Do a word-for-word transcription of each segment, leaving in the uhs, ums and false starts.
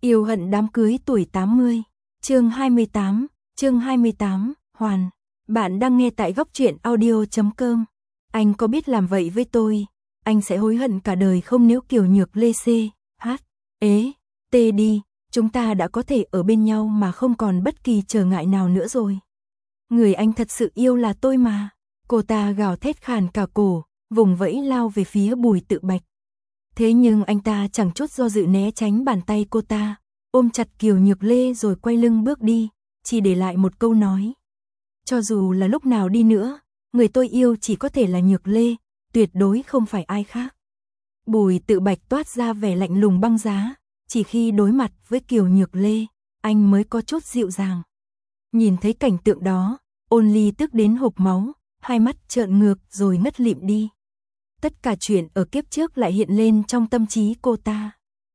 Yêu hận đám cưới tuổi tám mươi, chương hai mươi tám, chương hai mươi tám, Hoàn. Bạn đang nghe tại góc truyện audio chấm com. Anh có biết làm vậy với tôi, anh sẽ hối hận cả đời không? Nếu Kiều Nhược Lê C, H, ế, T đi, chúng ta đã có thể ở bên nhau mà không còn bất kỳ trở ngại nào nữa rồi. Người anh thật sự yêu là tôi mà. Cô ta gào thét khàn cả cổ, vùng vẫy lao về phía Bùi Tự Bạch. Thế nhưng anh ta chẳng chút do dự né tránh bàn tay cô ta, ôm chặt Kiều Nhược Lê rồi quay lưng bước đi, chỉ để lại một câu nói. Cho dù là lúc nào đi nữa, người tôi yêu chỉ có thể là Nhược Lê, tuyệt đối không phải ai khác. Bùi Tự Bạch toát ra vẻ lạnh lùng băng giá, chỉ khi đối mặt với Kiều Nhược Lê, anh mới có chút dịu dàng. Nhìn thấy cảnh tượng đó, Ôn Ly tức đến hộc máu, hai mắt trợn ngược rồi ngất lịm đi. Tất cả chuyện ở kiếp trước lại hiện lên trong tâm trí cô ta.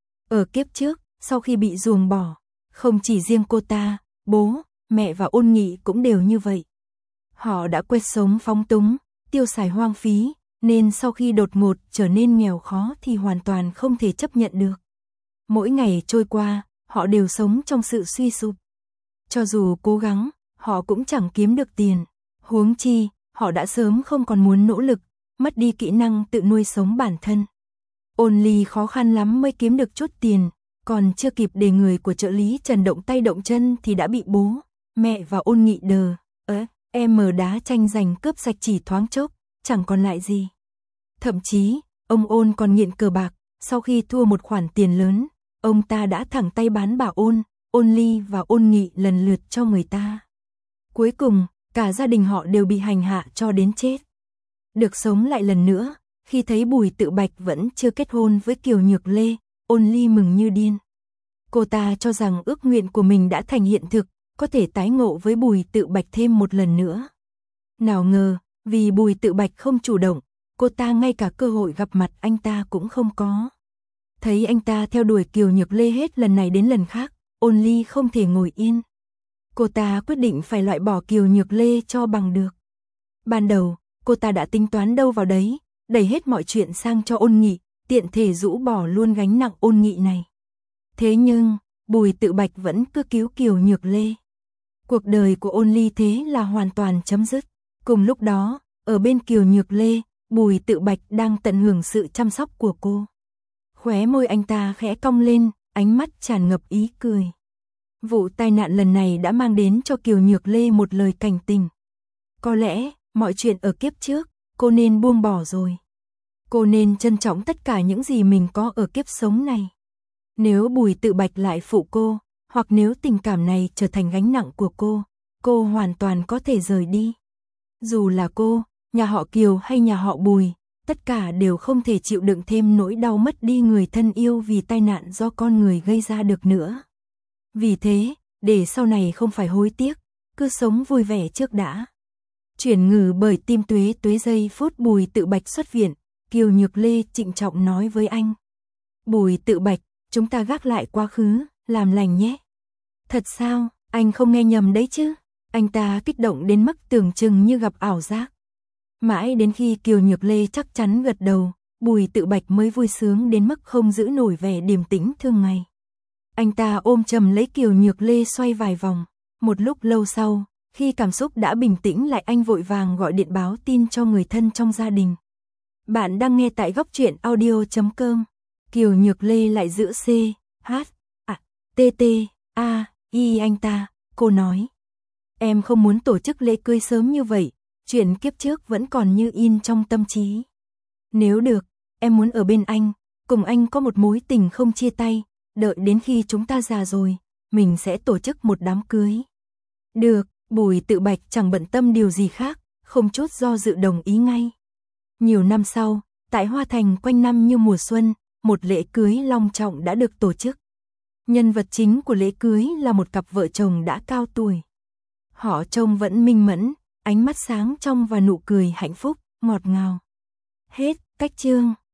Ở kiếp trước, sau khi bị ruồng bỏ, không chỉ riêng cô ta, bố, mẹ và Ôn Nghị cũng đều như vậy. Họ đã quen sống phóng túng, tiêu xài hoang phí, nên sau khi đột ngột trở nên nghèo khó thì hoàn toàn không thể chấp nhận được. Mỗi ngày trôi qua, họ đều sống trong sự suy sụp. Cho dù cố gắng, họ cũng chẳng kiếm được tiền. Huống chi, họ đã sớm không còn muốn nỗ lực, mất đi kỹ năng tự nuôi sống bản thân. Ôn Ly khó khăn lắm mới kiếm được chút tiền, còn chưa kịp để người của trợ lý Trần động tay động chân thì đã bị bố, mẹ và Ôn Nghị đờ, ớ, em mờ đá tranh giành cướp sạch chỉ thoáng chốc, chẳng còn lại gì. Thậm chí, ông Ôn còn nghiện cờ bạc, sau khi thua một khoản tiền lớn, ông ta đã thẳng tay bán bà Ôn, Ôn Ly và Ôn Nghị lần lượt cho người ta. Cuối cùng, cả gia đình họ đều bị hành hạ cho đến chết. Được sống lại lần nữa, khi thấy Bùi Tự Bạch vẫn chưa kết hôn với Kiều Nhược Lê, Ôn Ly mừng như điên. Cô ta cho rằng ước nguyện của mình đã thành hiện thực, có thể tái ngộ với Bùi Tự Bạch thêm một lần nữa. Nào ngờ, vì Bùi Tự Bạch không chủ động, cô ta ngay cả cơ hội gặp mặt anh ta cũng không có. Thấy anh ta theo đuổi Kiều Nhược Lê hết lần này đến lần khác, Ôn Ly không thể ngồi yên. Cô ta quyết định phải loại bỏ Kiều Nhược Lê cho bằng được. Ban đầu, cô ta đã tính toán đâu vào đấy, đẩy hết mọi chuyện sang cho Ôn Nghị, tiện thể rũ bỏ luôn gánh nặng Ôn Nghị này. Thế nhưng, Bùi Tự Bạch vẫn cứ cứu Kiều Nhược Lê. Cuộc đời của Ôn Ly thế là hoàn toàn chấm dứt. Cùng lúc đó, ở bên Kiều Nhược Lê, Bùi Tự Bạch đang tận hưởng sự chăm sóc của cô. Khóe môi anh ta khẽ cong lên, ánh mắt tràn ngập ý cười. Vụ tai nạn lần này đã mang đến cho Kiều Nhược Lê một lời cảnh tỉnh. Có lẽ, mọi chuyện ở kiếp trước, cô nên buông bỏ rồi. Cô nên trân trọng tất cả những gì mình có ở kiếp sống này. Nếu Bùi Tự Bạch lại phụ cô, hoặc nếu tình cảm này trở thành gánh nặng của cô, cô hoàn toàn có thể rời đi. Dù là cô, nhà họ Kiều hay nhà họ Bùi, tất cả đều không thể chịu đựng thêm nỗi đau mất đi người thân yêu vì tai nạn do con người gây ra được nữa. Vì thế, để sau này không phải hối tiếc, cứ sống vui vẻ trước đã. Chuyển ngữ bởi Tim Tuế Tuế. Giây phút Bùi Tự Bạch xuất viện, Kiều Nhược Lê trịnh trọng nói với anh. Bùi Tự Bạch, chúng ta gác lại quá khứ, làm lành nhé. Thật sao, anh không nghe nhầm đấy chứ? Anh ta kích động đến mức tưởng chừng như gặp ảo giác. Mãi đến khi Kiều Nhược Lê chắc chắn gật đầu, Bùi Tự Bạch mới vui sướng đến mức không giữ nổi vẻ điềm tĩnh thường ngày. Anh ta ôm chầm lấy Kiều Nhược Lê xoay vài vòng. Một lúc lâu sau, khi cảm xúc đã bình tĩnh lại, anh vội vàng gọi điện báo tin cho người thân trong gia đình. Bạn đang nghe tại góc truyện audio chấm com. Kiều Nhược Lê lại giữ C, H, à, T T, A, I anh ta, cô nói. Em không muốn tổ chức lễ cưới sớm như vậy, chuyện kiếp trước vẫn còn như in trong tâm trí. Nếu được, em muốn ở bên anh, cùng anh có một mối tình không chia tay, đợi đến khi chúng ta già rồi, mình sẽ tổ chức một đám cưới. Được, Bùi Tự Bạch chẳng bận tâm điều gì khác, không chút do dự đồng ý ngay. Nhiều năm sau, tại Hoa Thành quanh năm như mùa xuân, một lễ cưới long trọng đã được tổ chức. Nhân vật chính của lễ cưới là một cặp vợ chồng đã cao tuổi. Họ trông vẫn minh mẫn, ánh mắt sáng trong và nụ cười hạnh phúc, ngọt ngào. Hết, cách chương.